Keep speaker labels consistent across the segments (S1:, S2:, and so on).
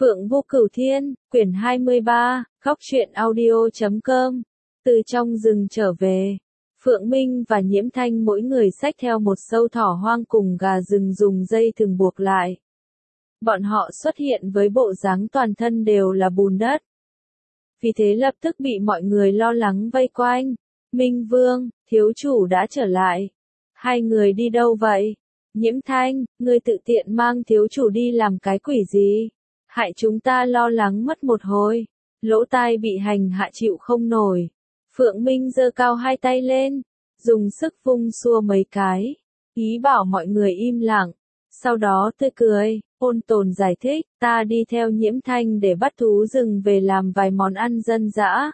S1: Phượng Vô Cửu Thiên, quyển 23, Góc truyện audio.com. Từ trong rừng trở về, Phượng Minh và Nhiễm Thanh mỗi người xách theo một sâu thỏ hoang cùng gà rừng dùng dây thừng buộc lại. Bọn họ xuất hiện với bộ dáng toàn thân đều là bùn đất. Vì thế lập tức bị mọi người lo lắng vây quanh. Minh Vương, thiếu chủ đã trở lại. Hai người đi đâu vậy? Nhiễm Thanh, ngươi tự tiện mang thiếu chủ đi làm cái quỷ gì? Hại chúng ta lo lắng mất một hồi. Lỗ tai bị hành hạ chịu không nổi. Phượng Minh giơ cao hai tay lên, dùng sức vung xua mấy cái, ý bảo mọi người im lặng. Sau đó tươi cười, ôn tồn giải thích, ta đi theo Nhiễm Thanh để bắt thú rừng về làm vài món ăn dân dã.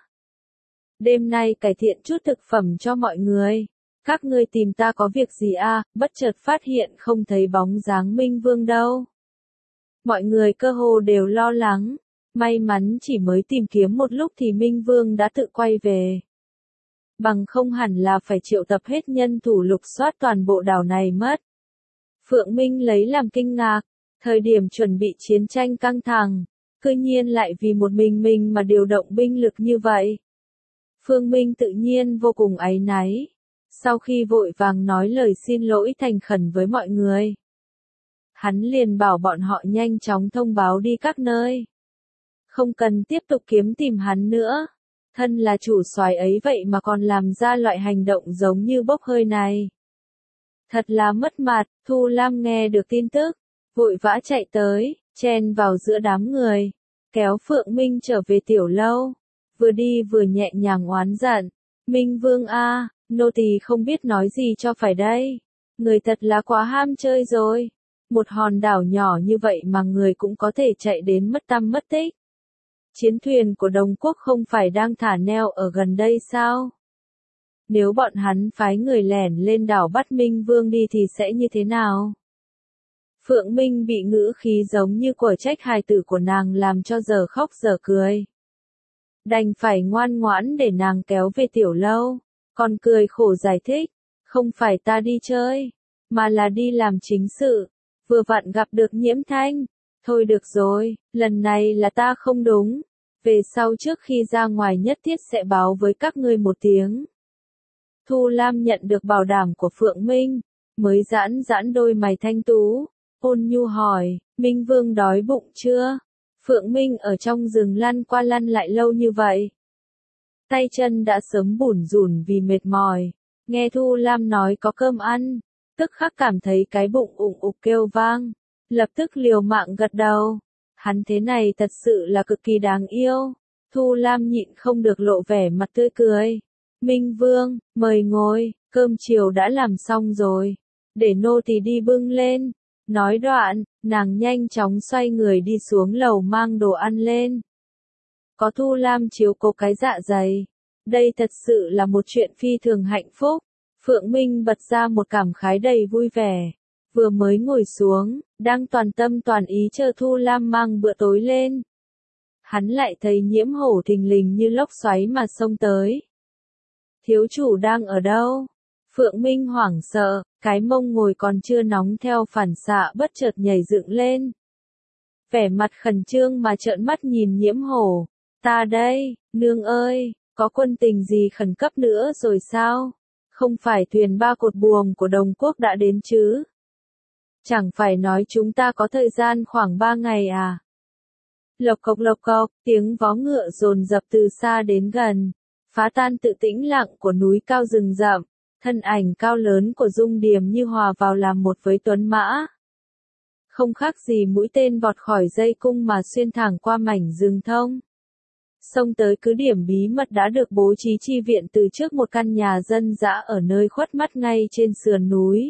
S1: Đêm nay cải thiện chút thực phẩm cho mọi người. Các ngươi tìm ta có việc gì à? Bất chợt phát hiện không thấy bóng dáng Minh Vương đâu. Mọi người cơ hồ đều lo lắng. May mắn chỉ mới tìm kiếm một lúc thì Minh Vương đã tự quay về. Bằng không hẳn là phải triệu tập hết nhân thủ lục soát toàn bộ đảo này mất. Phượng Minh lấy làm kinh ngạc. Thời điểm chuẩn bị chiến tranh căng thẳng, cư nhiên lại vì một mình mà điều động binh lực như vậy. Phương Minh tự nhiên vô cùng áy náy. Sau khi vội vàng nói lời xin lỗi thành khẩn với mọi người, hắn liền bảo bọn họ nhanh chóng thông báo đi các nơi. Không cần tiếp tục kiếm tìm hắn nữa. Thân là chủ soái ấy vậy mà còn làm ra loại hành động giống như bốc hơi này. Thật là mất mặt. Thu Lam nghe được tin tức, vội vã chạy tới, chen vào giữa đám người, kéo Phượng Minh trở về tiểu lâu. Vừa đi vừa nhẹ nhàng oán giận. Minh Vương a, nô tỳ không biết nói gì cho phải đây. Người thật là quá ham chơi rồi. Một hòn đảo nhỏ như vậy mà người cũng có thể chạy đến mất tăm mất tích. Chiến thuyền của Đồng Quốc không phải đang thả neo ở gần đây sao? Nếu bọn hắn phái người lẻn lên đảo bắt Minh Vương đi thì sẽ như thế nào? Phượng Minh bị ngữ khí giống như của trách hài tử của nàng làm cho giờ khóc giờ cười. Đành phải ngoan ngoãn để nàng kéo về tiểu lâu, còn cười khổ giải thích, không phải ta đi chơi, mà là đi làm chính sự, vừa vặn gặp được Nhiễm Thanh. Thôi được rồi, lần này là ta không đúng, về sau trước khi ra ngoài nhất thiết sẽ báo với các ngươi một tiếng. Thu Lam nhận được bảo đảm của Phượng Minh, mới giãn giãn đôi mày thanh tú, ôn nhu hỏi, Minh Vương đói bụng chưa? Phượng Minh ở trong rừng lăn qua lăn lại lâu như vậy. Tay chân đã sớm bủn rủn vì mệt mỏi, nghe Thu Lam nói có cơm ăn, tức khắc cảm thấy cái bụng ủng ục kêu vang, lập tức liều mạng gật đầu. Hắn thế này thật sự là cực kỳ đáng yêu. Thu Lam nhịn không được lộ vẻ mặt tươi cười. Minh Vương, mời ngồi, cơm chiều đã làm xong rồi, để nô tỳ đi bưng lên. Nói đoạn, nàng nhanh chóng xoay người đi xuống lầu mang đồ ăn lên. Có Thu Lam chiếu cố cái dạ dày, đây thật sự là một chuyện phi thường hạnh phúc. Phượng Minh bật ra một cảm khái đầy vui vẻ. Vừa mới ngồi xuống, đang toàn tâm toàn ý chờ Thu Lam mang bữa tối lên. Hắn lại thấy Nhiễm Hổ thình lình như lốc xoáy mà xông tới. Thiếu chủ đang ở đâu? Phượng Minh hoảng sợ, cái mông ngồi còn chưa nóng theo phản xạ bất chợt nhảy dựng lên. Vẻ mặt khẩn trương mà trợn mắt nhìn Nhiễm Hổ. Ta đây, nương ơi, có quân tình gì khẩn cấp nữa rồi sao? Không phải thuyền ba cột buồm của Đồng Quốc đã đến chứ? Chẳng phải nói chúng ta có thời gian khoảng 3 ngày à? Lộc cộc, tiếng vó ngựa dồn dập từ xa đến gần, phá tan tự tĩnh lặng của núi cao rừng rậm. Thân ảnh cao lớn của Dung Điềm như hòa vào làm một với tuấn mã. Không khác gì mũi tên vọt khỏi dây cung mà xuyên thẳng qua mảnh rừng thông. Xông tới cứ điểm bí mật đã được bố trí chi viện từ trước một căn nhà dân dã ở nơi khuất mắt ngay trên sườn núi.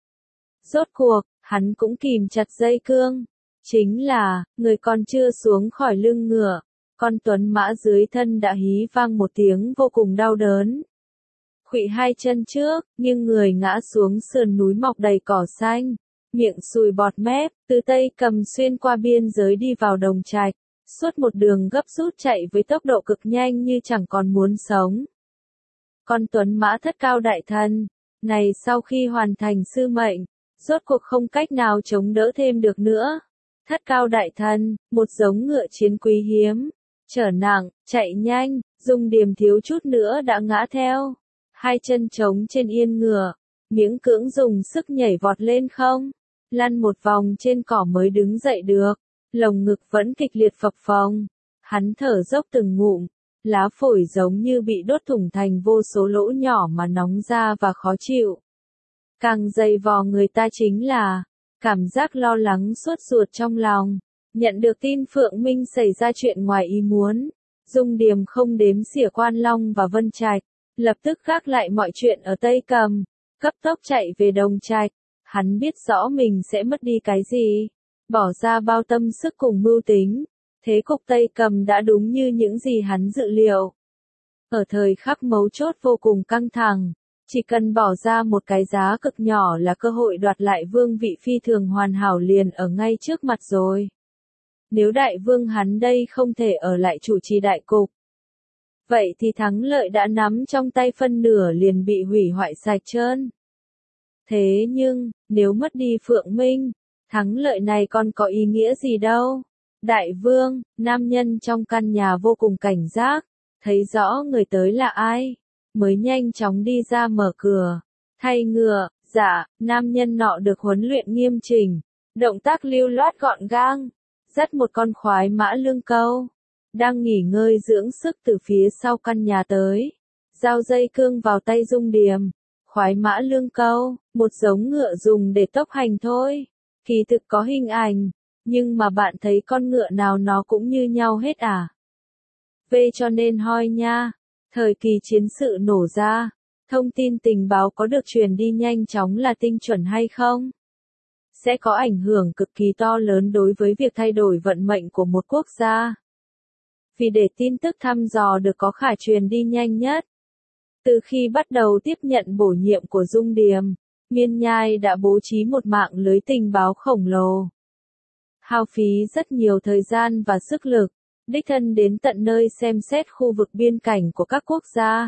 S1: Rốt cuộc, hắn cũng kìm chặt dây cương. Chính là, người còn chưa xuống khỏi lưng ngựa, con tuấn mã dưới thân đã hí vang một tiếng vô cùng đau đớn. Khuỵu hai chân trước, nhưng người ngã xuống sườn núi mọc đầy cỏ xanh, miệng sùi bọt mép, từ Tây Cầm xuyên qua biên giới đi vào Đồng Trạch, suốt một đường gấp rút chạy với tốc độ cực nhanh như chẳng còn muốn sống. Con tuấn mã thất cao đại thần, này sau khi hoàn thành sư mệnh, rốt cuộc không cách nào chống đỡ thêm được nữa. Thất cao đại thần, một giống ngựa chiến quý hiếm, trở nặng, chạy nhanh, Dung Điềm thiếu chút nữa đã ngã theo. Hai chân trống trên yên ngựa, miễn cưỡng dùng sức nhảy vọt lên không, lăn một vòng trên cỏ mới đứng dậy được, lồng ngực vẫn kịch liệt phập phồng. Hắn thở dốc từng ngụm, lá phổi giống như bị đốt thủng thành vô số lỗ nhỏ mà nóng ra và khó chịu. Càng dày vò người ta chính là cảm giác lo lắng suốt ruột trong lòng. Nhận được tin Phượng Minh xảy ra chuyện ngoài ý muốn, Dung Điềm không đếm xỉa Quan Long và Vân Trạch, lập tức gác lại mọi chuyện ở Tây Cầm, cấp tốc chạy về Đồng Trạch. Hắn biết rõ mình sẽ mất đi cái gì, bỏ ra bao tâm sức cùng mưu tính. Thế cục Tây Cầm đã đúng như những gì hắn dự liệu. Ở thời khắc mấu chốt vô cùng căng thẳng, chỉ cần bỏ ra một cái giá cực nhỏ là cơ hội đoạt lại vương vị phi thường hoàn hảo liền ở ngay trước mặt rồi. Nếu đại vương hắn đây không thể ở lại chủ trì đại cục, vậy thì thắng lợi đã nắm trong tay phân nửa liền bị hủy hoại sạch trơn. Thế nhưng, nếu mất đi Phượng Minh, thắng lợi này còn có ý nghĩa gì đâu. Đại vương, nam nhân trong căn nhà vô cùng cảnh giác, thấy rõ người tới là ai, mới nhanh chóng đi ra mở cửa, thay ngựa. Dạ, nam nhân nọ được huấn luyện nghiêm chỉnh, động tác lưu loát gọn gàng, dắt một con khoái mã lương câu, đang nghỉ ngơi dưỡng sức từ phía sau căn nhà tới, giao dây cương vào tay Dung Điềm. Khoái mã lương câu, một giống ngựa dùng để tốc hành thôi, kỳ thực có hình ảnh, nhưng mà bạn thấy con ngựa nào nó cũng như nhau hết à? Về cho nên hoi nha, thời kỳ chiến sự nổ ra, thông tin tình báo có được truyền đi nhanh chóng là tinh chuẩn hay không? Sẽ có ảnh hưởng cực kỳ to lớn đối với việc thay đổi vận mệnh của một quốc gia. Vì để tin tức thăm dò được có khả truyền đi nhanh nhất, từ khi bắt đầu tiếp nhận bổ nhiệm của Dung Điềm, Miên Nhai đã bố trí một mạng lưới tình báo khổng lồ. Hao phí rất nhiều thời gian và sức lực, đích thân đến tận nơi xem xét khu vực biên cảnh của các quốc gia.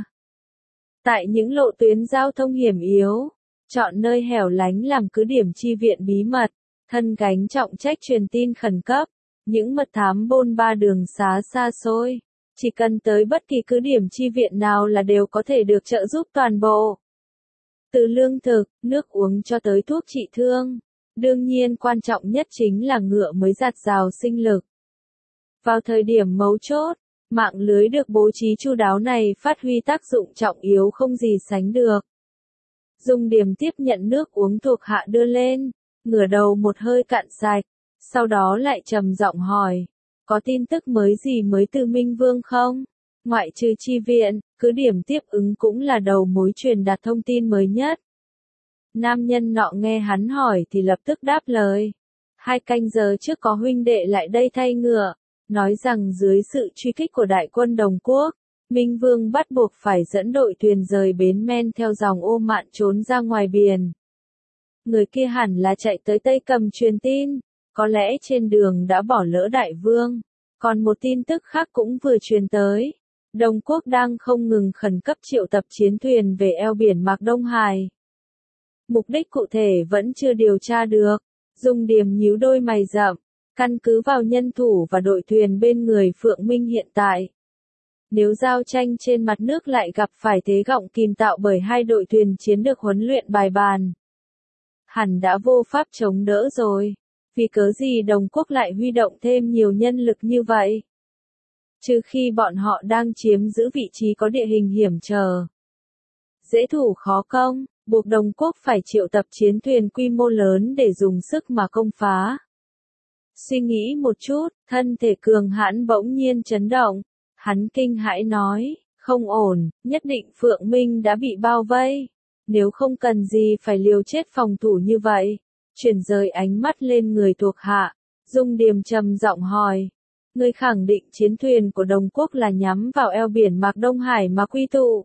S1: Tại những lộ tuyến giao thông hiểm yếu, chọn nơi hẻo lánh làm cứ điểm chi viện bí mật, thân gánh trọng trách truyền tin khẩn cấp, những mật thám bôn ba đường xá xa xôi. Chỉ cần tới bất kỳ cứ điểm chi viện nào là đều có thể được trợ giúp toàn bộ. Từ lương thực, nước uống cho tới thuốc trị thương. Đương nhiên quan trọng nhất chính là ngựa mới dạt dào sinh lực. Vào thời điểm mấu chốt, mạng lưới được bố trí chu đáo này phát huy tác dụng trọng yếu không gì sánh được. Dung Điềm tiếp nhận nước uống thuộc hạ đưa lên, ngửa đầu một hơi cạn sạch, sau đó lại trầm giọng hỏi. Có tin tức mới gì mới từ Minh Vương không? Ngoại trừ chi viện, cứ điểm tiếp ứng cũng là đầu mối truyền đạt thông tin mới nhất. Nam nhân nọ nghe hắn hỏi thì lập tức đáp lời. 2 canh giờ trước có huynh đệ lại đây thay ngựa, nói rằng dưới sự truy kích của đại quân Đồng Quốc, Minh Vương bắt buộc phải dẫn đội thuyền rời bến men theo dòng Ô Mạn trốn ra ngoài biển. Người kia hẳn là chạy tới Tây Cầm truyền tin. Có lẽ trên đường đã bỏ lỡ đại vương. Còn một tin tức khác cũng vừa truyền tới. Đồng Quốc đang không ngừng khẩn cấp triệu tập chiến thuyền về eo biển Mạc Đông Hải. Mục đích cụ thể vẫn chưa điều tra được. Dung Điềm nhíu đôi mày rậm, căn cứ vào nhân thủ và đội thuyền bên người Phượng Minh hiện tại. Nếu giao tranh trên mặt nước lại gặp phải thế gọng kìm tạo bởi 2 đội thuyền chiến được huấn luyện bài bàn, hẳn đã vô pháp chống đỡ rồi. Vì cớ gì Đồng Quốc lại huy động thêm nhiều nhân lực như vậy? Trừ khi bọn họ đang chiếm giữ vị trí có địa hình hiểm trở, dễ thủ khó công, buộc Đồng Quốc phải triệu tập chiến thuyền quy mô lớn để dùng sức mà công phá. Suy nghĩ một chút, thân thể cường hãn bỗng nhiên chấn động. Hắn kinh hãi nói, không ổn, nhất định Phượng Minh đã bị bao vây. Nếu không cần gì phải liều chết phòng thủ như vậy. Chuyển rời ánh mắt lên người thuộc hạ, Dung Điềm trầm giọng hỏi. Ngươi khẳng định chiến thuyền của Đồng Quốc là nhắm vào eo biển Mạc Đông Hải mà quy tụ.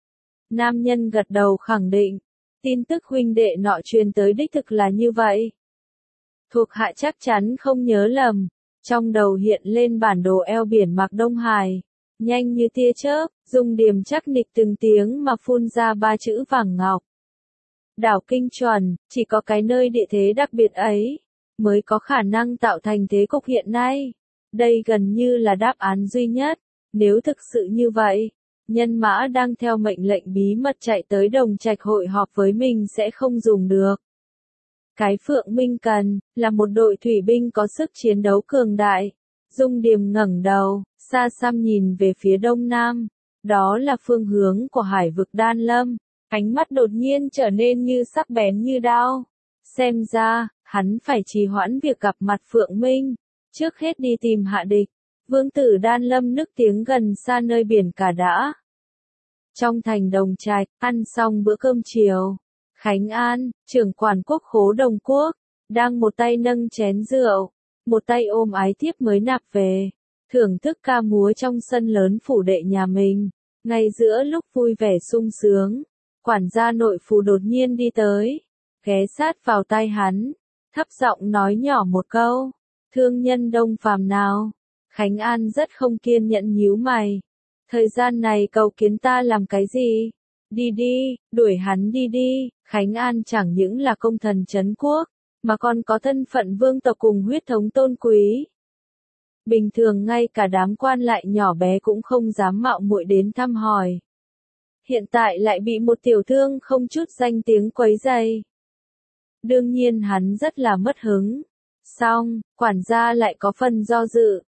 S1: Nam nhân gật đầu khẳng định. Tin tức huynh đệ nọ truyền tới đích thực là như vậy. Thuộc hạ chắc chắn không nhớ lầm. Trong đầu hiện lên bản đồ eo biển Mạc Đông Hải. Nhanh như tia chớp, Dung Điềm chắc nịch từng tiếng mà phun ra 3 chữ vàng ngọc. Đảo Kinh Chuẩn, chỉ có cái nơi địa thế đặc biệt ấy. mới có khả năng tạo thành thế cục hiện nay. Đây gần như là đáp án duy nhất. Nếu thực sự như vậy, nhân mã đang theo mệnh lệnh bí mật chạy tới Đồng Trạch hội họp với mình sẽ không dùng được. Cái Phượng Minh cần, là một đội thủy binh có sức chiến đấu cường đại. Dung Điềm ngẩng đầu, xa xăm nhìn về phía đông nam. Đó là phương hướng của hải vực Đan Lâm. Ánh mắt đột nhiên trở nên như sắc bén như đao. Xem ra, hắn phải trì hoãn việc gặp mặt Phượng Minh. Trước hết đi tìm hạ địch. Vương tử Đan Lâm nức tiếng gần xa nơi biển cả đã. Trong thành Đồng Trạch, ăn xong bữa cơm chiều. Khánh An, trưởng quản quốc khố Đồng Quốc, đang một tay nâng chén rượu, một tay ôm ái thiếp mới nạp về, thưởng thức ca múa trong sân lớn phủ đệ nhà mình. Ngay giữa lúc vui vẻ sung sướng, quản gia nội phủ đột nhiên đi tới, ghé sát vào tai hắn, thấp giọng nói nhỏ một câu, thương nhân Đông Phàm nào? Khánh An rất không kiên nhẫn nhíu mày. Thời gian này cầu kiến ta làm cái gì? Đi đi, đuổi hắn đi đi. Khánh An chẳng những là công thần trấn quốc, mà còn có thân phận vương tộc cùng huyết thống tôn quý. Bình thường ngay cả đám quan lại nhỏ bé cũng không dám mạo muội đến thăm hỏi. Hiện tại lại bị một tiểu thương không chút danh tiếng quấy rầy. Đương nhiên hắn rất là mất hứng. Xong, quản gia lại có phần do dự.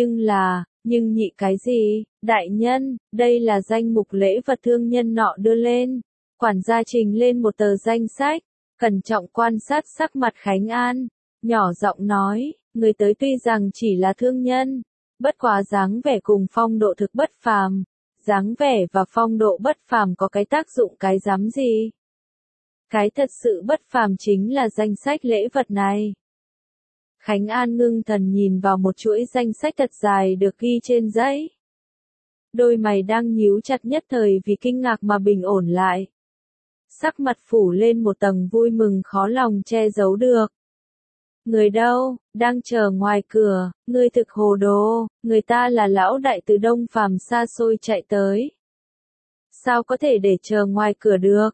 S1: Nhưng nhị cái gì, đại nhân, đây là danh mục lễ vật thương nhân nọ đưa lên. Quản gia trình lên một tờ danh sách, cẩn trọng quan sát sắc mặt Khánh An, nhỏ giọng nói, người tới tuy rằng chỉ là thương nhân, bất quá dáng vẻ cùng phong độ thực bất phàm. Dáng vẻ và phong độ bất phàm có cái tác dụng cái dám gì? Cái thật sự bất phàm chính là danh sách lễ vật này. Khánh An ngưng thần nhìn vào một chuỗi danh sách thật dài được ghi trên giấy. Đôi mày đang nhíu chặt nhất thời vì kinh ngạc mà bình ổn lại. Sắc mặt phủ lên một tầng vui mừng khó lòng che giấu được. Người đâu, đang chờ ngoài cửa, ngươi thực hồ đồ, người ta là lão đại từ Đông Phàm xa xôi chạy tới. Sao có thể để chờ ngoài cửa được?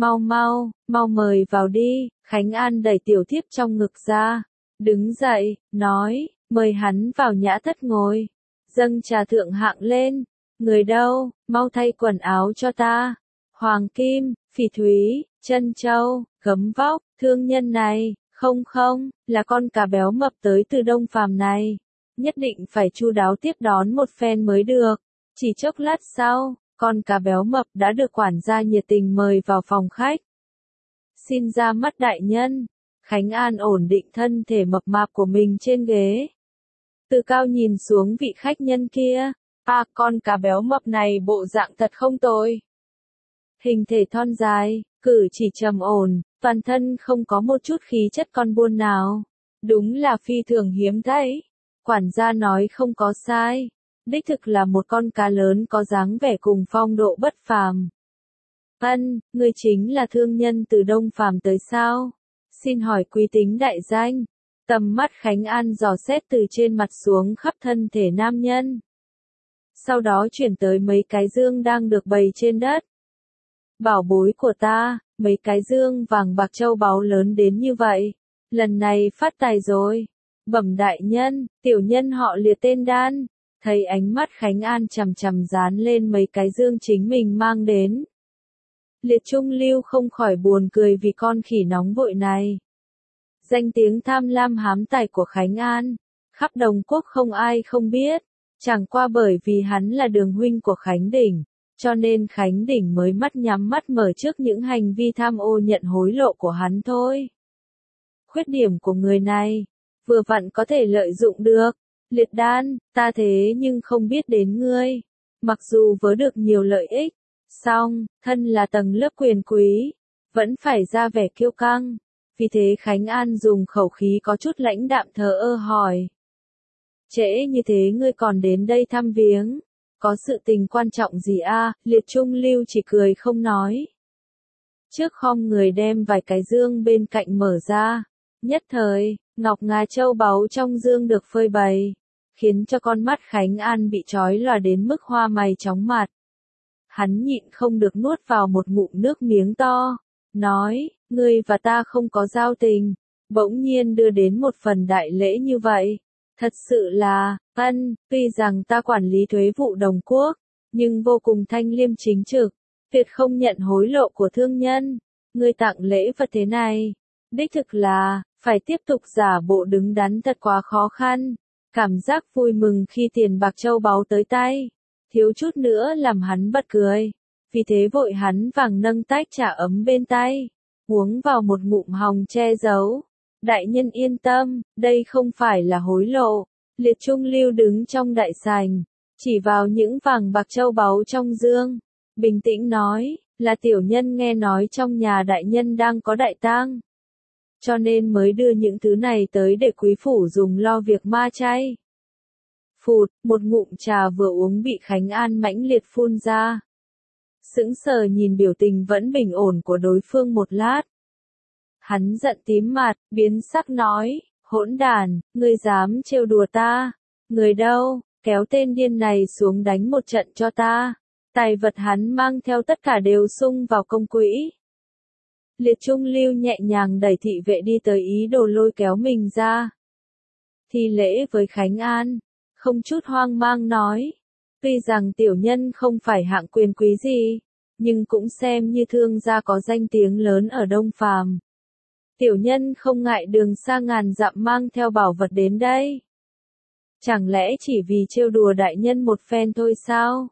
S1: Mau mời vào đi. Khánh An đẩy tiểu thiếp trong ngực ra. Đứng dậy, nói, mời hắn vào nhã thất ngồi. Dâng trà thượng hạng lên. Người đâu, mau thay quần áo cho ta. Hoàng kim, phỉ thúy, chân châu, gấm vóc, thương nhân này, không, là con cá béo mập tới từ Đông Phàm này. Nhất định phải chu đáo tiếp đón một phen mới được. Chỉ chốc lát sau, con cá béo mập đã được quản gia nhiệt tình mời vào phòng khách. Xin ra mắt đại nhân. Khánh An ổn định thân thể mập mạp của mình trên ghế. Từ cao nhìn xuống vị khách nhân kia. Con cá béo mập này bộ dạng thật không tồi. Hình thể thon dài, cử chỉ trầm ổn, toàn thân không có một chút khí chất con buôn nào. Đúng là phi thường hiếm thấy. Quản gia nói không có sai. Đích thực là một con cá lớn có dáng vẻ cùng phong độ bất phàm. Ngươi chính là thương nhân từ Đông Phàm tới sao? Xin hỏi quý tính đại danh. Tầm mắt Khánh An dò xét từ trên mặt xuống khắp thân thể nam nhân. Sau đó chuyển tới mấy cái dương đang được bày trên đất. Bảo bối của ta, mấy cái dương vàng bạc châu báu lớn đến như vậy. Lần này phát tài rồi. Bẩm đại nhân, tiểu nhân họ Liệt tên Đan. Thấy ánh mắt Khánh An chằm chằm dán lên mấy cái dương chính mình mang đến. Liệt Trung Lưu không khỏi buồn cười vì con khỉ nóng vội này. Danh tiếng tham lam hám tài của Khánh An, khắp Đồng Quốc không ai không biết. Chẳng qua bởi vì hắn là đường huynh của Khánh Đỉnh, cho nên Khánh Đỉnh mới mắt nhắm mắt mở trước những hành vi tham ô nhận hối lộ của hắn thôi. Khuyết điểm của người này, vừa vặn có thể lợi dụng được. Liệt Đan, ta thế nhưng không biết đến ngươi. Mặc dù vớ được nhiều lợi ích, song, thân là tầng lớp quyền quý, vẫn phải ra vẻ kiêu căng. Vì thế Khánh An dùng khẩu khí có chút lãnh đạm thờ ơ hỏi. Trễ như thế ngươi còn đến đây thăm viếng, có sự tình quan trọng gì a? Liệt Trung Lưu chỉ cười không nói. Trước khom người đem vài cái dương bên cạnh mở ra, nhất thời, ngọc ngà châu báu trong dương được phơi bày, khiến cho con mắt Khánh An bị chói lòa đến mức hoa mày chóng mặt. Hắn nhịn không được nuốt vào một ngụm nước miếng to, nói, ngươi và ta không có giao tình, bỗng nhiên đưa đến một phần đại lễ như vậy. Thật sự là, tuy rằng ta quản lý thuế vụ Đồng Quốc, nhưng vô cùng thanh liêm chính trực, tuyệt không nhận hối lộ của thương nhân. Ngươi tặng lễ vật thế này, đích thực là, phải tiếp tục giả bộ đứng đắn thật quá khó khăn. Cảm giác vui mừng khi tiền bạc châu báu tới tay, thiếu chút nữa làm hắn bật cười. Vì thế vội hắn vàng nâng tách trà ấm bên tay, uống vào một ngụm hòng che giấu. Đại nhân yên tâm, đây không phải là hối lộ. Liệt Trung Lưu đứng trong đại sảnh, chỉ vào những vàng bạc châu báu trong dương, bình tĩnh nói, là tiểu nhân nghe nói trong nhà đại nhân đang có đại tang, cho nên mới đưa những thứ này tới để quý phủ dùng lo việc ma chay. Phụt, một ngụm trà vừa uống bị Khánh An mãnh liệt phun ra. Sững sờ nhìn biểu tình vẫn bình ổn của đối phương một lát. Hắn giận tím mặt, biến sắc nói, hỗn đàn, ngươi dám trêu đùa ta, người đâu, kéo tên điên này xuống đánh một trận cho ta. Tài vật hắn mang theo tất cả đều sung vào công quỹ. Liệt Trung Lưu nhẹ nhàng đẩy thị vệ đi tới ý đồ lôi kéo mình ra. Thi lễ với Khánh An, không chút hoang mang nói, tuy rằng tiểu nhân không phải hạng quyền quý gì, nhưng cũng xem như thương gia có danh tiếng lớn ở Đông Phàm. Tiểu nhân không ngại đường xa ngàn dặm mang theo bảo vật đến đây. Chẳng lẽ chỉ vì trêu đùa đại nhân một phen thôi sao?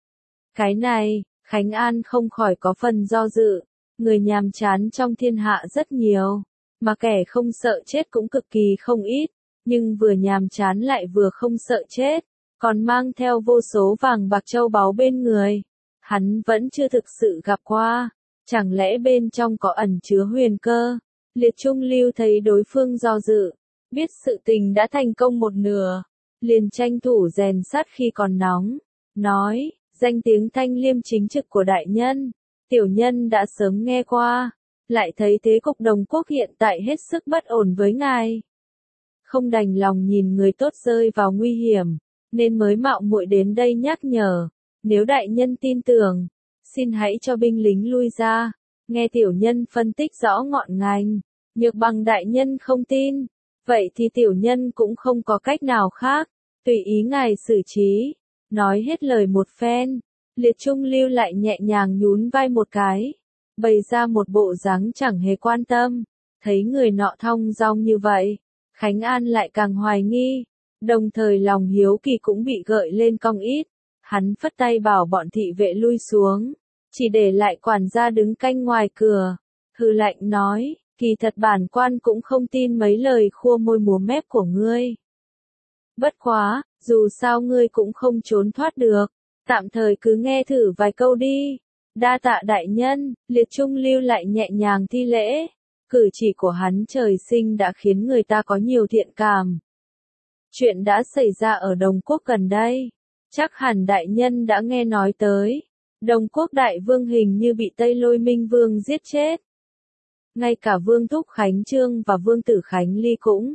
S1: Cái này, Khánh An không khỏi có phần do dự. Người nhàm chán trong thiên hạ rất nhiều, mà kẻ không sợ chết cũng cực kỳ không ít, nhưng vừa nhàm chán lại vừa không sợ chết, còn mang theo vô số vàng bạc châu báu bên người. Hắn vẫn chưa thực sự gặp qua, chẳng lẽ bên trong có ẩn chứa huyền cơ? Liệt Trung Lưu thấy đối phương do dự, biết sự tình đã thành công một nửa, liền tranh thủ rèn sắt khi còn nóng, nói, danh tiếng thanh liêm chính trực của đại nhân, tiểu nhân đã sớm nghe qua, lại thấy thế cục Đồng Quốc hiện tại hết sức bất ổn với ngài. Không đành lòng nhìn người tốt rơi vào nguy hiểm, nên mới mạo muội đến đây nhắc nhở, nếu đại nhân tin tưởng, xin hãy cho binh lính lui ra, nghe tiểu nhân phân tích rõ ngọn ngành, nhược bằng đại nhân không tin, vậy thì tiểu nhân cũng không có cách nào khác, tùy ý ngài xử trí. Nói hết lời một phen, Liệt Trung Lưu lại nhẹ nhàng nhún vai một cái, bày ra một bộ dáng chẳng hề quan tâm. Thấy người nọ thong dong như vậy, Khánh An lại càng hoài nghi, đồng thời lòng hiếu kỳ cũng bị gợi lên cong ít. Hắn phất tay bảo bọn thị vệ lui xuống, chỉ để lại quản gia đứng canh ngoài cửa, hừ lạnh nói, kỳ thật bản quan cũng không tin mấy lời khua môi múa mép của ngươi. Bất quá, dù sao ngươi cũng không trốn thoát được, tạm thời cứ nghe thử vài câu đi. Đa tạ đại nhân, Liệt Trung Lưu lại nhẹ nhàng thi lễ. Cử chỉ của hắn trời sinh đã khiến người ta có nhiều thiện cảm. Chuyện đã xảy ra ở Đồng Quốc gần đây, chắc hẳn đại nhân đã nghe nói tới. Đồng Quốc đại vương hình như bị Tây Lôi Minh Vương giết chết. Ngay cả Vương Thúc Khánh Trương và Vương Tử Khánh Ly cũng.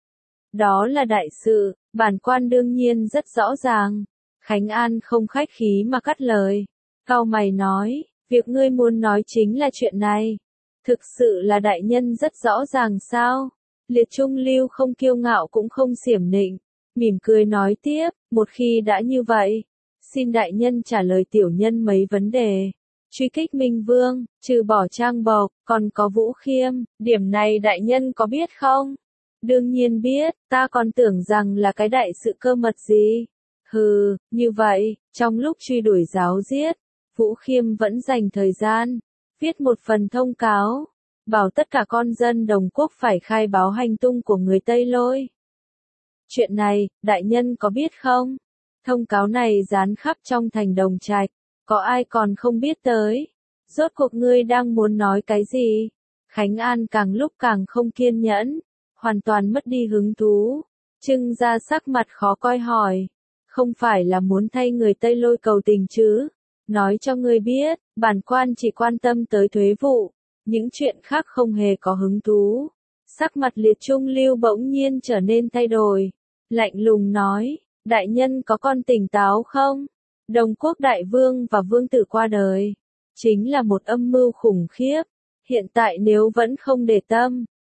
S1: Đó là đại sự, bản quan đương nhiên rất rõ ràng. Khánh An không khách khí mà cắt lời. Cau mày nói, việc ngươi muốn nói chính là chuyện này. Thực sự là đại nhân rất rõ ràng sao? Liệt Trung Lưu không kiêu ngạo cũng không xiểm nịnh, mỉm cười nói tiếp, một khi đã như vậy, xin đại nhân trả lời tiểu nhân mấy vấn đề. Truy kích Minh Vương, trừ bỏ Trang Bộc, còn có Vũ Khiêm, điểm này đại nhân có biết không? Đương nhiên biết, ta còn tưởng rằng là cái đại sự cơ mật gì. Hừ, như vậy, trong lúc truy đuổi giáo giết, Vũ Khiêm vẫn dành thời gian, viết một phần thông cáo, bảo tất cả con dân Đồng Quốc phải khai báo hành tung của người Tây Lôi. Chuyện này, đại nhân có biết không? Thông cáo này dán khắp trong thành Đồng Trạch, có ai còn không biết tới? Rốt cuộc ngươi đang muốn nói cái gì? Khánh An càng lúc càng không kiên nhẫn, hoàn toàn mất đi hứng thú, trưng ra sắc mặt khó coi hỏi, không phải là muốn thay người Tây Lôi cầu tình chứ? Nói cho ngươi biết, bản quan chỉ quan tâm tới thuế vụ, những chuyện khác không hề có hứng thú. Sắc mặt Liệt Trung Lưu bỗng nhiên trở nên thay đổi, lạnh lùng nói, đại nhân có con tỉnh táo không? Đồng Quốc đại vương và vương tử qua đời, chính là một âm mưu khủng khiếp, hiện tại nếu vẫn không để tâm,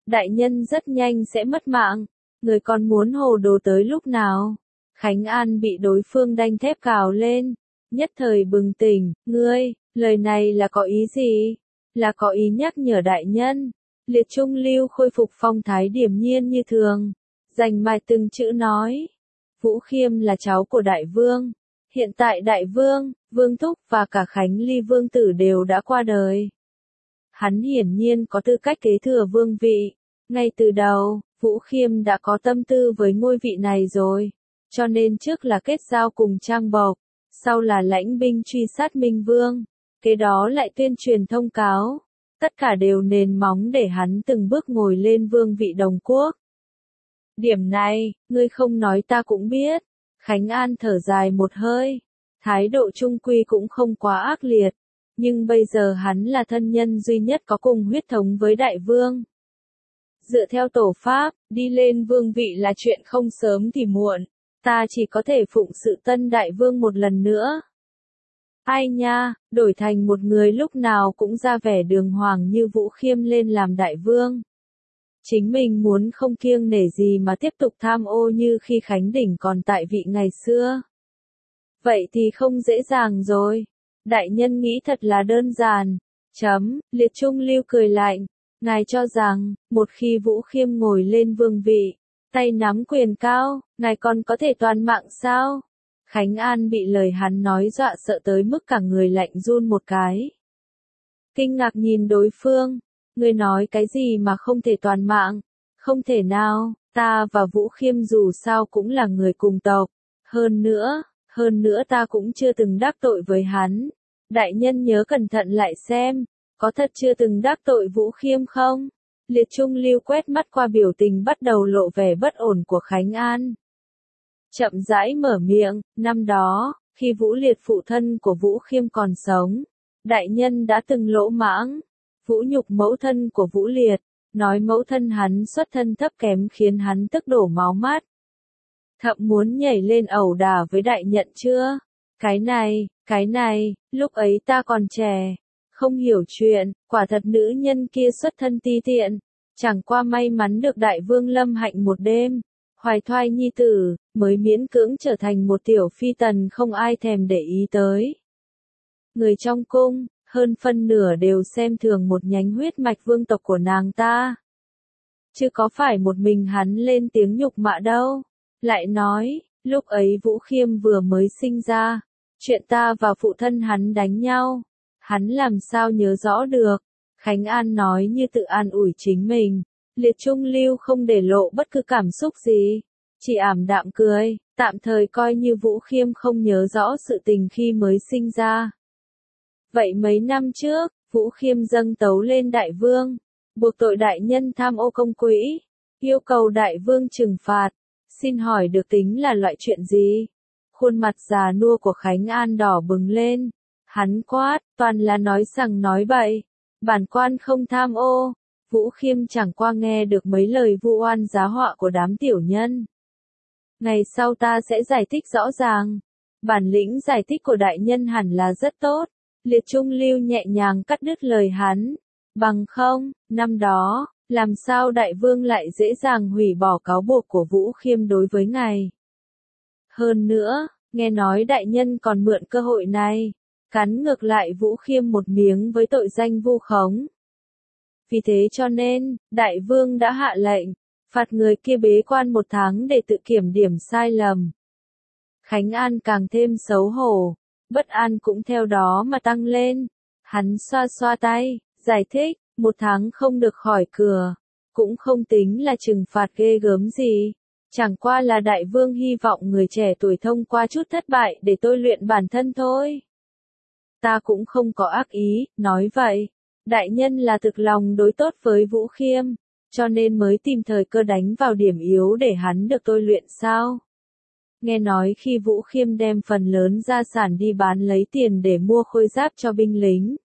S1: đại nhân rất nhanh sẽ mất mạng, người còn muốn hồ đồ tới lúc nào? Khánh An bị đối phương đanh thép cào lên, nhất thời bừng tỉnh, ngươi, lời này là có ý gì? Là có ý nhắc nhở đại nhân. Liệt Trung Lưu khôi phục phong thái điềm nhiên như thường, rành mạch từng chữ nói. Vũ Khiêm là cháu của đại vương. Hiện tại đại vương, Vương Thúc và cả Khánh Ly vương tử đều đã qua đời. Hắn hiển nhiên có tư cách kế thừa vương vị. Ngay từ đầu, Vũ Khiêm đã có tâm tư với ngôi vị này rồi. Cho nên trước là kết giao cùng Trang Bộc, sau là lãnh binh truy sát Minh Vương. Kế đó lại tuyên truyền thông cáo. Tất cả đều nền móng để hắn từng bước ngồi lên vương vị Đồng Quốc. Điểm này, ngươi không nói ta cũng biết. Khánh An thở dài một hơi. Thái độ trung quy cũng không quá ác liệt. Nhưng bây giờ hắn là thân nhân duy nhất có cùng huyết thống với đại vương. Dựa theo tổ pháp, đi lên vương vị là chuyện không sớm thì muộn. Ta chỉ có thể phụng sự tân đại vương một lần nữa. Ai nha, đổi thành một người lúc nào cũng ra vẻ đường hoàng như Vũ Khiêm lên làm đại vương. Chính mình muốn không kiêng nể gì mà tiếp tục tham ô như khi Khánh Đỉnh còn tại vị ngày xưa. Vậy thì không dễ dàng rồi. Đại nhân nghĩ thật là đơn giản. Liệt Trung Lưu cười lạnh. Ngài cho rằng, một khi Vũ Khiêm ngồi lên vương vị, tay nắm quyền cao, ngài còn có thể toàn mạng sao? Khánh An bị lời hắn nói dọa sợ tới mức cả người lạnh run một cái. Kinh ngạc nhìn đối phương, ngươi nói cái gì mà không thể toàn mạng? Không thể nào, ta và Vũ Khiêm dù sao cũng là người cùng tộc. Hơn nữa ta cũng chưa từng đắc tội với hắn. Đại nhân nhớ cẩn thận lại xem, có thật chưa từng đắc tội Vũ Khiêm không? Liệt Trung Lưu quét mắt qua biểu tình bắt đầu lộ vẻ bất ổn của Khánh An. Chậm rãi mở miệng, năm đó, khi Vũ Liệt phụ thân của Vũ Khiêm còn sống, đại nhân đã từng lỗ mãng, vũ nhục mẫu thân của Vũ Liệt, nói mẫu thân hắn xuất thân thấp kém khiến hắn tức đổ máu mắt. Thậm muốn nhảy lên ẩu đả với đại nhận chưa? Cái này, lúc ấy ta còn trẻ, không hiểu chuyện, quả thật nữ nhân kia xuất thân ti tiện, chẳng qua may mắn được đại vương lâm hạnh một đêm, hoài thoai nhi tử, mới miễn cưỡng trở thành một tiểu phi tần không ai thèm để ý tới. Người trong cung, hơn phân nửa đều xem thường một nhánh huyết mạch vương tộc của nàng ta. Chứ có phải một mình hắn lên tiếng nhục mạ đâu. Lại nói, lúc ấy Vũ Khiêm vừa mới sinh ra, chuyện ta và phụ thân hắn đánh nhau, hắn làm sao nhớ rõ được. Khánh An nói như tự an ủi chính mình. Liệt Trung Lưu không để lộ bất cứ cảm xúc gì, chỉ ảm đạm cười, tạm thời coi như Vũ Khiêm không nhớ rõ sự tình khi mới sinh ra. Vậy mấy năm trước, Vũ Khiêm dâng tấu lên đại vương, buộc tội đại nhân tham ô công quỹ, yêu cầu đại vương trừng phạt. Xin hỏi được tính là loại chuyện gì? Khuôn mặt già nua của Khánh An đỏ bừng lên. Hắn quát, toàn là nói sằng nói bậy. Bản quan không tham ô. Vũ Khiêm chẳng qua nghe được mấy lời vu oan giá họa của đám tiểu nhân. Ngày sau ta sẽ giải thích rõ ràng. Bản lĩnh giải thích của đại nhân hẳn là rất tốt. Liệt Trung Lưu nhẹ nhàng cắt đứt lời hắn. Bằng không, năm đó, làm sao đại vương lại dễ dàng hủy bỏ cáo buộc của Vũ Khiêm đối với ngài. Hơn nữa, nghe nói đại nhân còn mượn cơ hội này, cắn ngược lại Vũ Khiêm một miếng với tội danh vu khống. Vì thế cho nên, đại vương đã hạ lệnh, phạt người kia bế quan 1 tháng để tự kiểm điểm sai lầm. Khánh An càng thêm xấu hổ, bất an cũng theo đó mà tăng lên. Hắn xoa xoa tay, giải thích, 1 tháng không được khỏi cửa, cũng không tính là trừng phạt ghê gớm gì. Chẳng qua là đại vương hy vọng người trẻ tuổi thông qua chút thất bại để tôi luyện bản thân thôi. Ta cũng không có ác ý, nói vậy. Đại nhân là thực lòng đối tốt với Vũ Khiêm, cho nên mới tìm thời cơ đánh vào điểm yếu để hắn được tôi luyện sao. Nghe nói khi Vũ Khiêm đem phần lớn gia sản đi bán lấy tiền để mua khôi giáp cho binh lính.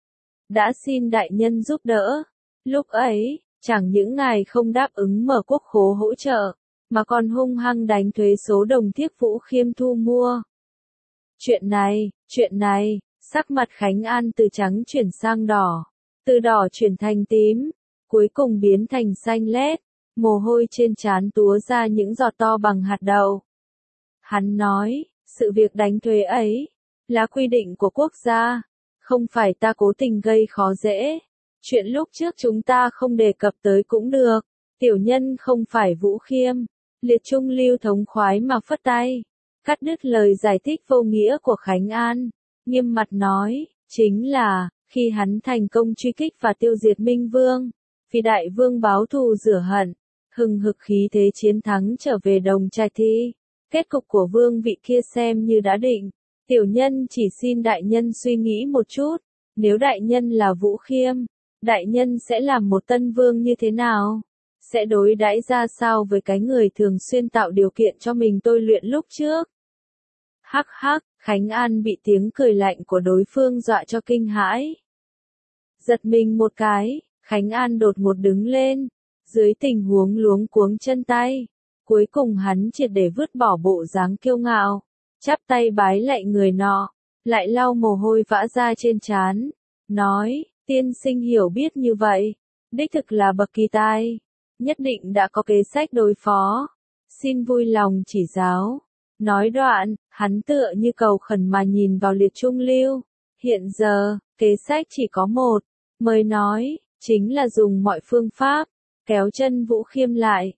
S1: Đã xin đại nhân giúp đỡ. Lúc ấy, chẳng những ngài không đáp ứng mở quốc khố hỗ trợ, mà còn hung hăng đánh thuế số đồng thiếc Vũ Khiêm thu mua. Chuyện này, sắc mặt Khánh An từ trắng chuyển sang đỏ, từ đỏ chuyển thành tím. cuối cùng biến thành xanh lét, mồ hôi trên trán túa ra những giọt to bằng hạt đậu. Hắn nói, sự việc đánh thuế ấy, là quy định của quốc gia, không phải ta cố tình gây khó dễ. Chuyện lúc trước chúng ta không đề cập tới cũng được, tiểu nhân không phải Vũ Khiêm. Liệt Trung Lưu thống khoái mà phất tay, cắt đứt lời giải thích vô nghĩa của Khánh An, nghiêm mặt nói, chính là, khi hắn thành công truy kích và tiêu diệt Minh Vương, vì đại vương báo thù rửa hận, hừng hực khí thế chiến thắng trở về Đồng Trạch thì, kết cục của vương vị kia xem như đã định, tiểu nhân chỉ xin đại nhân suy nghĩ một chút, nếu đại nhân là Vũ Khiêm, đại nhân sẽ làm một tân vương như thế nào? Sẽ đối đãi ra sao với cái người thường xuyên tạo điều kiện cho mình tôi luyện lúc trước? Hắc hắc, Khánh An bị tiếng cười lạnh của đối phương dọa cho kinh hãi. Giật mình một cái, Khánh An đột ngột đứng lên, dưới tình huống luống cuống chân tay. Cuối cùng hắn triệt để vứt bỏ bộ dáng kiêu ngạo, chắp tay bái lạy người nọ, lại lau mồ hôi vã ra trên trán, nói, tiên sinh hiểu biết như vậy, đích thực là bậc kỳ tài, nhất định đã có kế sách đối phó, xin vui lòng chỉ giáo. Nói đoạn, hắn tựa như cầu khẩn mà nhìn vào Liệt Trung Lưu, hiện giờ, kế sách chỉ có một, mới nói, chính là dùng mọi phương pháp, kéo chân Vũ Khiêm lại.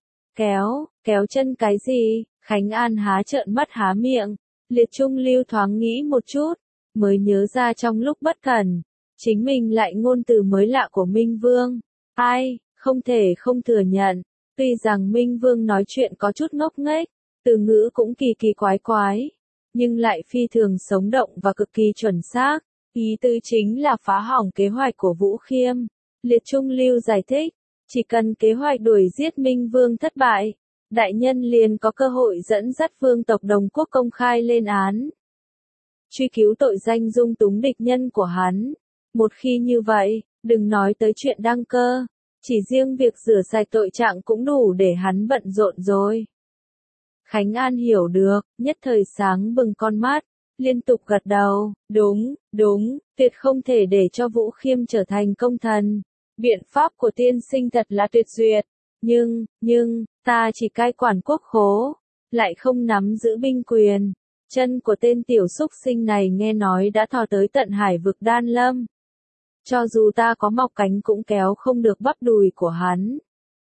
S1: Kéo chân cái gì? Khánh An há trợn mắt há miệng, Liệt Trung Lưu thoáng nghĩ một chút, mới nhớ ra trong lúc bất cẩn, chính mình lại ngôn từ mới lạ của Minh Vương. Ai, không thể không thừa nhận, tuy rằng Minh Vương nói chuyện có chút ngốc nghếch, từ ngữ cũng kỳ kỳ quái quái, nhưng lại phi thường sống động và cực kỳ chuẩn xác, ý tứ chính là phá hỏng kế hoạch của Vũ Khiêm. Liệt Trung Lưu giải thích, chỉ cần kế hoạch đuổi giết Minh Vương thất bại, đại nhân liền có cơ hội dẫn dắt vương tộc Đồng Quốc công khai lên án, truy cứu tội danh dung túng địch nhân của hắn. Một khi như vậy, đừng nói tới chuyện đăng cơ, chỉ riêng việc rửa sạch tội trạng cũng đủ để hắn bận rộn rồi. Khánh An hiểu được, nhất thời sáng bừng con mắt, liên tục gật đầu, đúng, tuyệt không thể để cho Vũ Khiêm trở thành công thần. Biện pháp của tiên sinh thật là tuyệt duyệt, nhưng, ta chỉ cai quản quốc khố, lại không nắm giữ binh quyền. Chân của tên tiểu xúc sinh này nghe nói đã thò tới tận hải vực Đan Lâm. Cho dù ta có mọc cánh cũng kéo không được bắp đùi của hắn.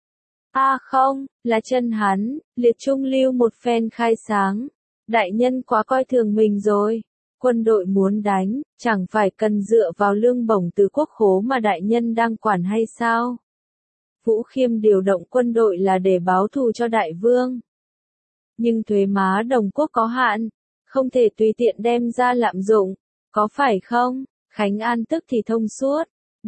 S1: Không, là chân hắn. Liệt Trung Lưu một phen khai sáng. Đại nhân quá coi thường mình rồi. Quân đội muốn đánh, chẳng phải cần dựa vào lương bổng từ quốc khố mà đại nhân đang quản hay sao? Vũ Khiêm điều động quân đội là để báo thù cho đại vương. Nhưng thuế má Đồng Quốc có hạn, không thể tùy tiện đem ra lạm dụng, có phải không? Khánh An tức thì thông suốt.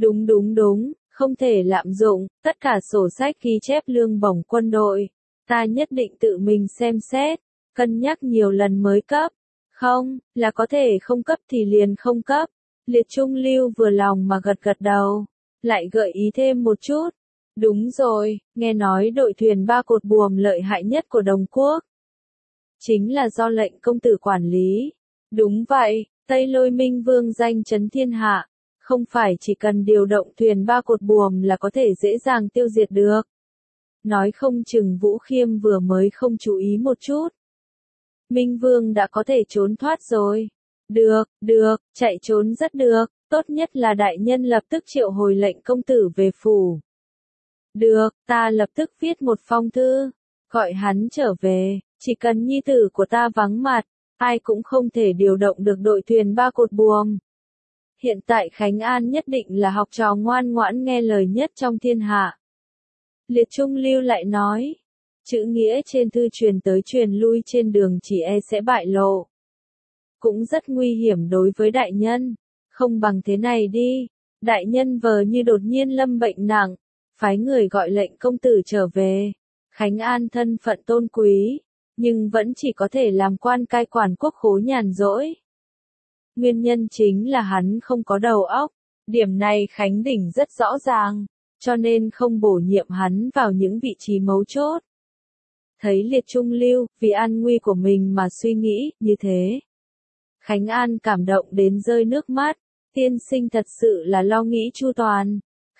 S1: Đúng, không thể lạm dụng, tất cả sổ sách ghi chép lương bổng quân đội, ta nhất định tự mình xem xét, cân nhắc nhiều lần mới cấp. Không, là có thể không cấp thì liền không cấp. Liệt Trung Lưu vừa lòng mà gật đầu, lại gợi ý thêm một chút. Đúng rồi, nghe nói đội thuyền ba cột buồm lợi hại nhất của Đồng Quốc chính là do lệnh công tử quản lý. Đúng vậy, Tây Lôi Minh Vương danh chấn thiên hạ, không phải chỉ cần điều động thuyền ba cột buồm là có thể dễ dàng tiêu diệt được. Nói không chừng Vũ Khiêm vừa mới không chú ý một chút, Minh Vương đã có thể trốn thoát rồi. Được, chạy trốn rất được, tốt nhất là đại nhân lập tức triệu hồi lệnh công tử về phủ. Được, ta lập tức viết một phong thư, gọi hắn trở về, chỉ cần nhi tử của ta vắng mặt, ai cũng không thể điều động được đội thuyền ba cột buồm. Hiện tại Khánh An nhất định là học trò ngoan ngoãn nghe lời nhất trong thiên hạ. Liệt Trung Lưu lại nói, chữ nghĩa trên thư truyền tới truyền lui trên đường chỉ e sẽ bại lộ. Cũng rất nguy hiểm đối với đại nhân, không bằng thế này đi, đại nhân vờ như đột nhiên lâm bệnh nặng, phái người gọi lệnh công tử trở về. Khánh An thân phận tôn quý, nhưng vẫn chỉ có thể làm quan cai quản quốc khố nhàn rỗi. Nguyên nhân chính là hắn không có đầu óc, điểm này Khánh Đỉnh rất rõ ràng, cho nên không bổ nhiệm hắn vào những vị trí mấu chốt. Thấy Liệt Trung Lưu, vì an nguy của mình mà suy nghĩ, như thế. Khánh An cảm động đến rơi nước mắt, tiên sinh thật sự là lo nghĩ chu toàn.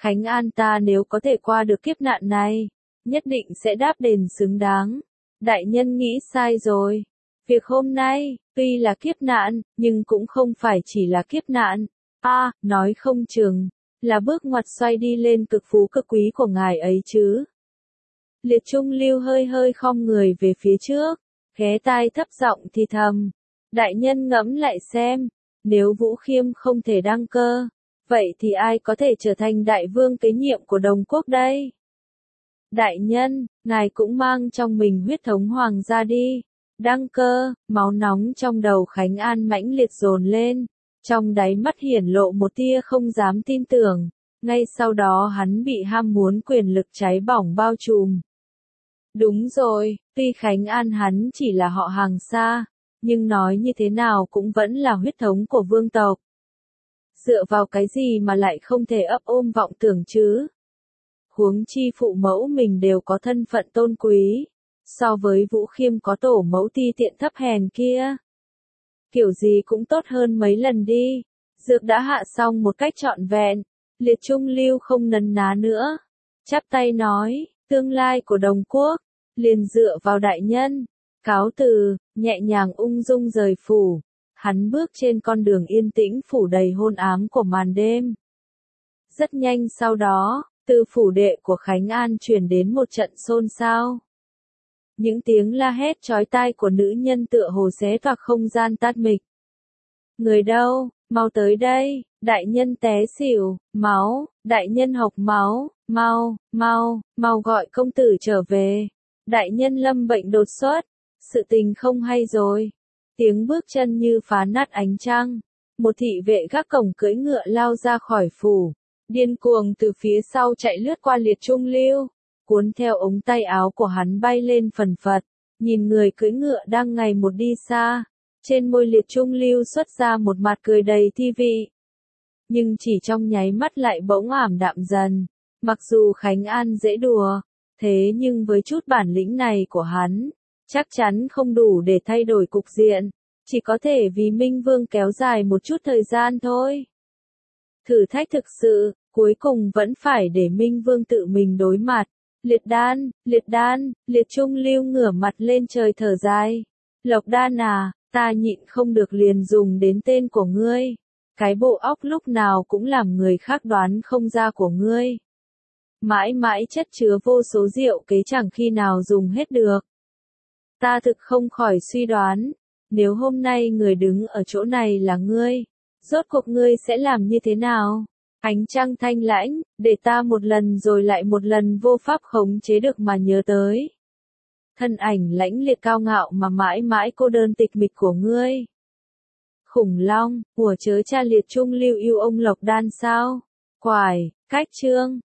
S1: Khánh An ta nếu có thể qua được kiếp nạn này, nhất định sẽ đáp đền xứng đáng. Đại nhân nghĩ sai rồi. Việc hôm nay, tuy là kiếp nạn, nhưng cũng không phải chỉ là kiếp nạn. Nói không chừng, là bước ngoặt xoay đi lên cực phú cực quý của ngài ấy chứ. Liệt Trung Lưu hơi hơi khom người về phía trước, ghé tai thấp giọng thì thầm. Đại nhân ngẫm lại xem, nếu Vũ Khiêm không thể đăng cơ, vậy thì ai có thể trở thành đại vương kế nhiệm của Đồng Quốc đây? Đại nhân, ngài cũng mang trong mình huyết thống hoàng gia đi. Đăng cơ, máu nóng trong đầu Khánh An mãnh liệt dồn lên, trong đáy mắt hiển lộ một tia không dám tin tưởng, ngay sau đó hắn bị ham muốn quyền lực cháy bỏng bao trùm. Đúng rồi, tuy Khánh An hắn chỉ là họ hàng xa, nhưng nói như thế nào cũng vẫn là huyết thống của vương tộc. Dựa vào cái gì mà lại không thể ấp ôm vọng tưởng chứ? Huống chi phụ mẫu mình đều có thân phận tôn quý, so với Vũ Khiêm có tổ mẫu ti tiện thấp hèn kia. Kiểu gì cũng tốt hơn mấy lần đi. Dược đã hạ xong một cách trọn vẹn, Liệt Trung Lưu không nấn ná nữa. Chắp tay nói, tương lai của Đồng Quốc, liền dựa vào đại nhân. Cáo từ, nhẹ nhàng ung dung rời phủ. Hắn bước trên con đường yên tĩnh phủ đầy hôn ám của màn đêm. Rất nhanh sau đó, từ phủ đệ của Khánh An truyền đến một trận xôn xao. Những tiếng la hét chói tai của nữ nhân tựa hồ xé toạc không gian tát mịch. Người đâu, mau tới đây, đại nhân té xỉu, máu, đại nhân hộc máu, mau gọi công tử trở về. Đại nhân lâm bệnh đột xuất, sự tình không hay rồi. Tiếng bước chân như phá nát ánh trăng. Một thị vệ gác cổng cưỡi ngựa lao ra khỏi phủ, điên cuồng từ phía sau chạy lướt qua Liệt Trung Lưu, cuốn theo ống tay áo của hắn bay lên phần phật, nhìn người cưỡi ngựa đang ngày một đi xa, trên môi Liệt Trung Lưu xuất ra một mặt cười đầy thi vị. Nhưng chỉ trong nháy mắt lại bỗng ảm đạm dần, mặc dù Khánh An dễ đùa, thế nhưng với chút bản lĩnh này của hắn, chắc chắn không đủ để thay đổi cục diện, chỉ có thể vì Minh Vương kéo dài một chút thời gian thôi. Thử thách thực sự, cuối cùng vẫn phải để Minh Vương tự mình đối mặt. Liệt đan, Liệt Trung Lưu ngửa mặt lên trời thở dài. Lộc Đan à, ta nhịn không được liền dùng đến tên của ngươi. Cái bộ óc lúc nào cũng làm người khác đoán không ra của ngươi. Mãi mãi chất chứa vô số rượu kế chẳng khi nào dùng hết được. Ta thực không khỏi suy đoán, nếu hôm nay người đứng ở chỗ này là ngươi, rốt cuộc ngươi sẽ làm như thế nào? Ánh trăng thanh lãnh, để ta một lần rồi lại một lần vô pháp khống chế được mà nhớ tới. Thân ảnh lãnh liệt cao ngạo mà mãi mãi cô đơn tịch mịch của ngươi. Khủng long, của chớ cha Liệt Trung Lưu yêu ông Lộc Đan sao? Quải, cách chương.